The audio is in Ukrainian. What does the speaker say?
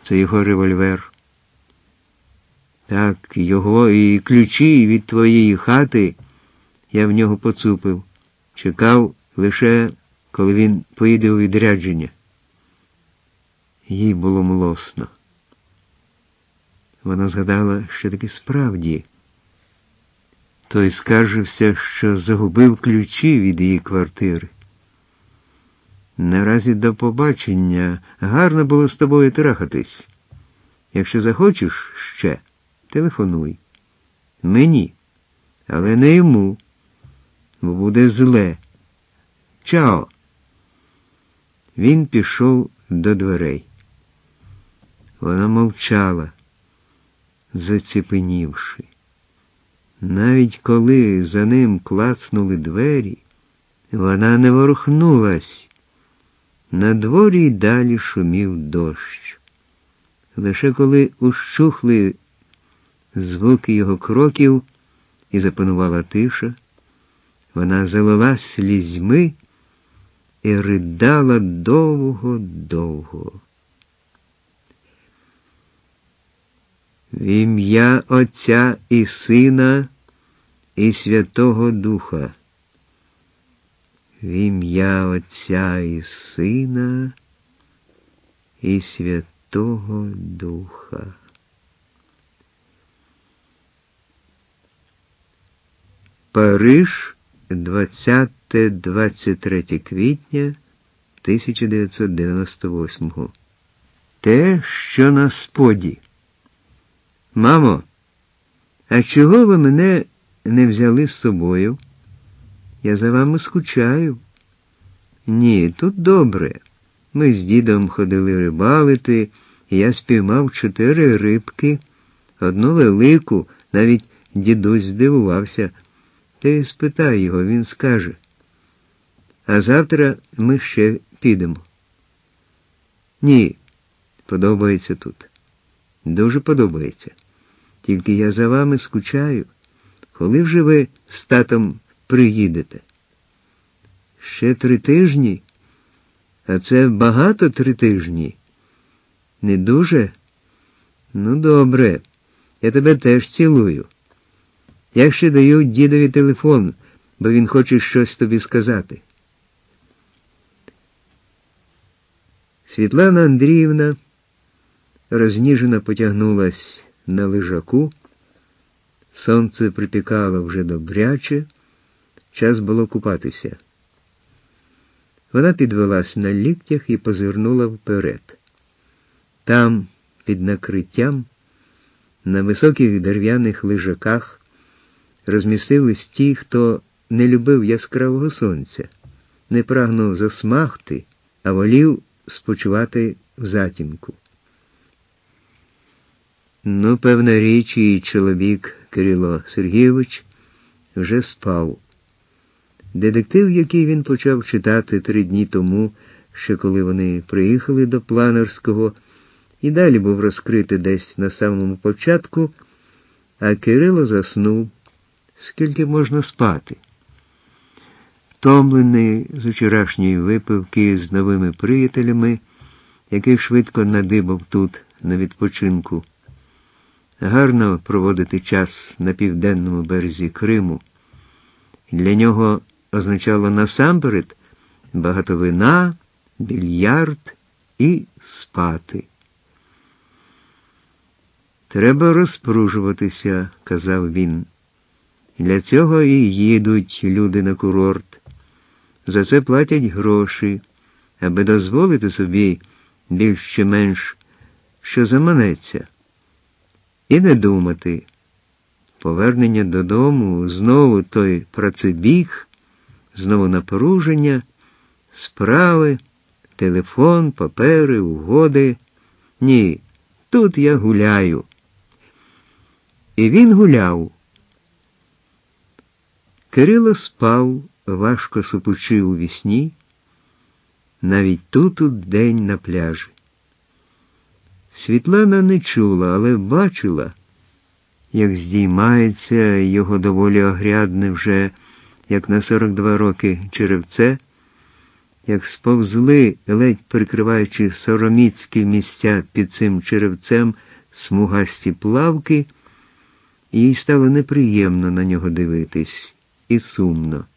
Це його револьвер. Так, його і ключі від твоєї хати я в нього поцупив. Чекав лише, коли він поїде у відрядження. Їй було млосно. Вона згадала, що таки справді той скаржився, що загубив ключі від її квартири. Наразі до побачення. Гарно було з тобою трахатись. Якщо захочеш ще, телефонуй. Мені, але не йому, бо буде зле. Чао. Він пішов до дверей. Вона мовчала, заціпенівши. Навіть коли за ним клацнули двері, вона не ворухнулась. На дворі й далі шумів дощ. Лише коли ущухли звуки його кроків і запанувала тиша, вона залилась слізьми і ридала довго-довго. В ім'я Отця і Сина і Святого Духа. В ім'я Отця і Сина і Святого Духа. Париж, 20-23 квітня 1998. Те, що на споді. Мамо, а чого ви мене не взяли з собою? Я за вами скучаю. Ні, тут добре. Ми з дідом ходили рибалити, і я спіймав 4 рибки, одну велику, навіть дідусь здивувався. Ти спитай його, він скаже. А завтра ми ще підемо. Ні, подобається тут. Дуже подобається. Тільки я за вами скучаю. Коли вже ви з татом приїдете? Ще 3 тижні? А це багато 3 тижні? Не дуже? Ну, добре. Я тебе теж цілую. Я ще даю дідові телефон, бо він хоче щось тобі сказати. Світлана Андріївна розніжено потягнулась на лежаку. Сонце припікало вже добряче, час було купатися. Вона підвелась на ліктях і позирнула вперед. Там, під накриттям, на високих дерев'яних лежаках, розмістились ті, хто не любив яскравого сонця, не прагнув засмагти, а волів спочивати в затінку. Ну, певна річ, і чоловік Кирило Сергійович вже спав. Детектив, який він почав читати 3 дні тому, ще коли вони приїхали до Планерського, і далі був розкритий десь на самому початку, а Кирило заснув. Скільки можна спати? Втомлений з вчорашньої випивки з новими приятелями, яких швидко надибав тут, на відпочинку. Гарно проводити час на південному березі Криму. Для нього означало насамперед багато вина, більярд і спати. «Треба розпружуватися», – казав він. «Для цього і їдуть люди на курорт. За це платять гроші, аби дозволити собі більш чи менш, що заманеться. І не думати. Повернення додому, знову той працебіг, знову напруження, справи, телефон, папери, угоди. Ні, тут я гуляю». І він гуляв. Кирило спав, важко супучи у вісні, навіть тут у день на пляжі. Світлана не чула, але бачила, як здіймається його доволі огрядне вже, як на 42 роки, черевце, як сповзли, ледь прикриваючи сороміцькі місця під цим черевцем, смугасті плавки, і їй стало неприємно на нього дивитись і сумно.